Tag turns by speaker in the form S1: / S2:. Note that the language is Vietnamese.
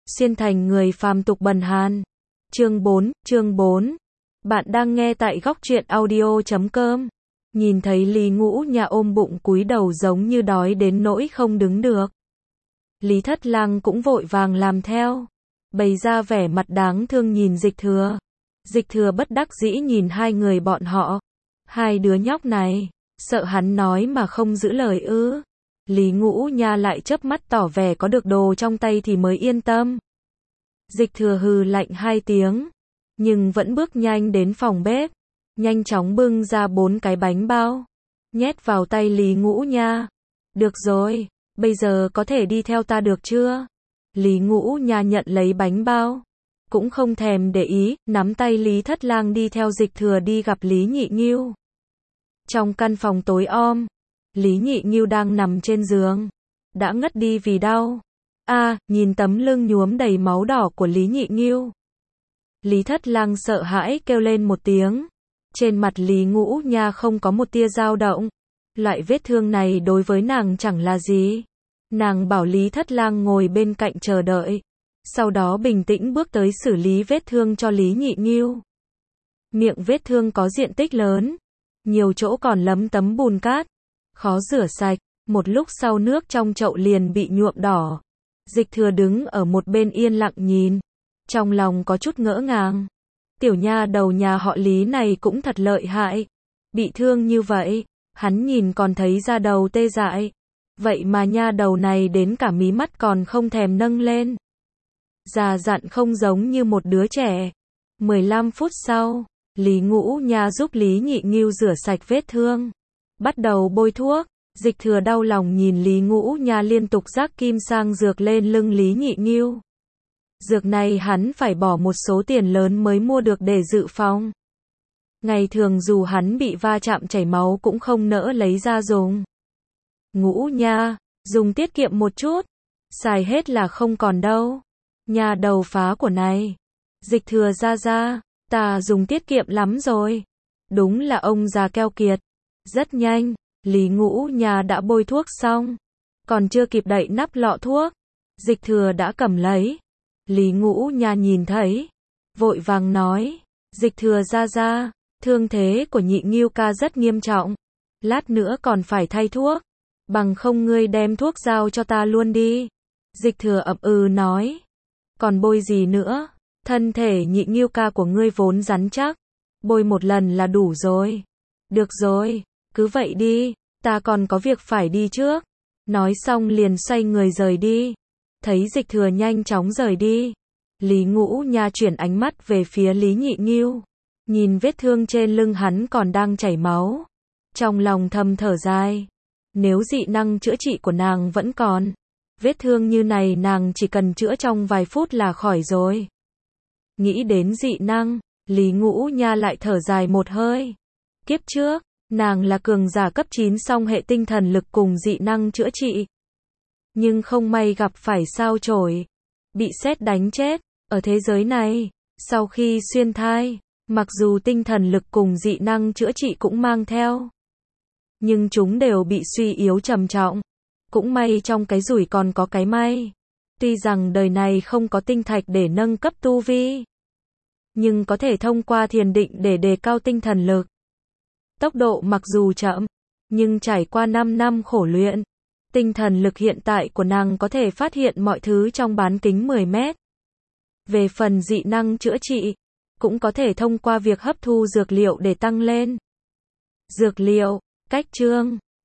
S1: xuyên thành người phàm tục bần hàn. Chương 4. Bạn đang nghe tại góc truyện audio.com. Nhìn thấy Lý Ngũ Nha ôm bụng cúi đầu giống như đói đến nỗi không đứng được. Lý Thất Lang cũng vội vàng làm theo, bày ra vẻ mặt đáng thương nhìn Dịch Thừa. Dịch Thừa bất đắc dĩ nhìn hai người bọn họ. Hai đứa nhóc này, sợ hắn nói mà không giữ lời ư? Lý Ngũ Nha lại chớp mắt tỏ vẻ có được đồ trong tay thì mới yên tâm. Dịch Thừa hừ lạnh hai tiếng, nhưng vẫn bước nhanh đến phòng bếp, nhanh chóng bưng ra 4 cái bánh bao, nhét vào tay Lý Ngũ Nha. Được rồi, bây giờ có thể đi theo ta được chưa? Lý Ngũ Nha nhận lấy bánh bao, cũng không thèm để ý, nắm tay Lý Thất Lang đi theo Dịch Thừa đi gặp Lý Nhị Nghiêu. Trong căn phòng tối om, Lý Nhị Nghiêu đang nằm trên giường, đã ngất đi vì đau. Nhìn tấm lưng nhuốm đầy máu đỏ của Lý Nhị Nghiêu, Lý Thất Lang sợ hãi kêu lên một tiếng. Trên mặt Lý Ngũ Nha không có một tia dao động. Loại vết thương này đối với nàng chẳng là gì. Nàng bảo Lý Thất Lang ngồi bên cạnh chờ đợi, sau đó bình tĩnh bước tới xử lý vết thương cho Lý Nhị Nghiêu. Miệng vết thương có diện tích lớn, nhiều chỗ còn lấm tấm bùn cát, khó rửa sạch. Một lúc sau nước trong chậu liền bị nhuộm đỏ. Dịch Thừa đứng ở một bên yên lặng nhìn, trong lòng có chút ngỡ ngàng. Tiểu nha đầu nhà họ Lý này cũng thật lợi hại. Bị thương như vậy, hắn nhìn còn thấy da đầu tê dại. Vậy mà nha đầu này đến cả mí mắt còn không thèm nâng lên. Già dặn không giống như một đứa trẻ. 15 phút sau, Lý Ngũ Nha giúp Lý Nhị Nghiêu rửa sạch vết thương, bắt đầu bôi thuốc. Dịch Thừa đau lòng nhìn Lý Ngũ Nha liên tục rắc kim sang dược lên lưng Lý Nhị Nghiêu. Dược này hắn phải bỏ một số tiền lớn mới mua được để dự phòng. Ngày thường dù hắn bị va chạm chảy máu cũng không nỡ lấy ra dùng. Ngũ Nha, dùng tiết kiệm một chút, xài hết là không còn đâu. Nha đầu phá của này. Dịch Thừa ra, ta dùng tiết kiệm lắm rồi. Đúng là ông già keo kiệt. Rất nhanh, Lý Ngũ Nha đã bôi thuốc xong, còn chưa kịp đậy nắp lọ thuốc, Dịch Thừa đã cầm lấy. Lý Ngũ Nha nhìn thấy, vội vàng nói, Dịch Thừa ra, thương thế của Nhị Nghiêu ca rất nghiêm trọng, lát nữa còn phải thay thuốc, bằng không ngươi đem thuốc giao cho ta luôn đi. Dịch Thừa ậm ừ nói, còn bôi gì nữa, thân thể Nhị Nghiêu ca của ngươi vốn rắn chắc, bôi một lần là đủ rồi. Được rồi, cứ vậy đi, ta còn có việc phải đi trước. Nói xong liền xoay người rời đi. Thấy Dịch Thừa nhanh chóng rời đi, Lý Ngũ Nha chuyển ánh mắt về phía Lý Nhị Nghiêu, nhìn vết thương trên lưng hắn còn đang chảy máu, trong lòng thầm thở dài. Nếu dị năng chữa trị của nàng vẫn còn, vết thương như này nàng chỉ cần chữa trong vài phút là khỏi rồi. Nghĩ đến dị năng, Lý Ngũ Nha lại thở dài một hơi. Kiếp trước, nàng là cường giả cấp 9 song hệ tinh thần lực cùng dị năng chữa trị. Nhưng không may gặp phải sao chổi, bị sét đánh chết. Ở thế giới này, sau khi xuyên thai, mặc dù tinh thần lực cùng dị năng chữa trị cũng mang theo, nhưng chúng đều bị suy yếu trầm trọng. Cũng may trong cái rủi còn có cái may. Tuy rằng đời này không có tinh thạch để nâng cấp tu vi, nhưng có thể thông qua thiền định để đề cao tinh thần lực. Tốc độ mặc dù chậm, nhưng trải qua 5 năm khổ luyện, tinh thần lực hiện tại của nàng có thể phát hiện mọi thứ trong bán kính 10 mét. Về phần dị năng chữa trị, cũng có thể thông qua việc hấp thu dược liệu để tăng lên. Dược liệu, cách chương.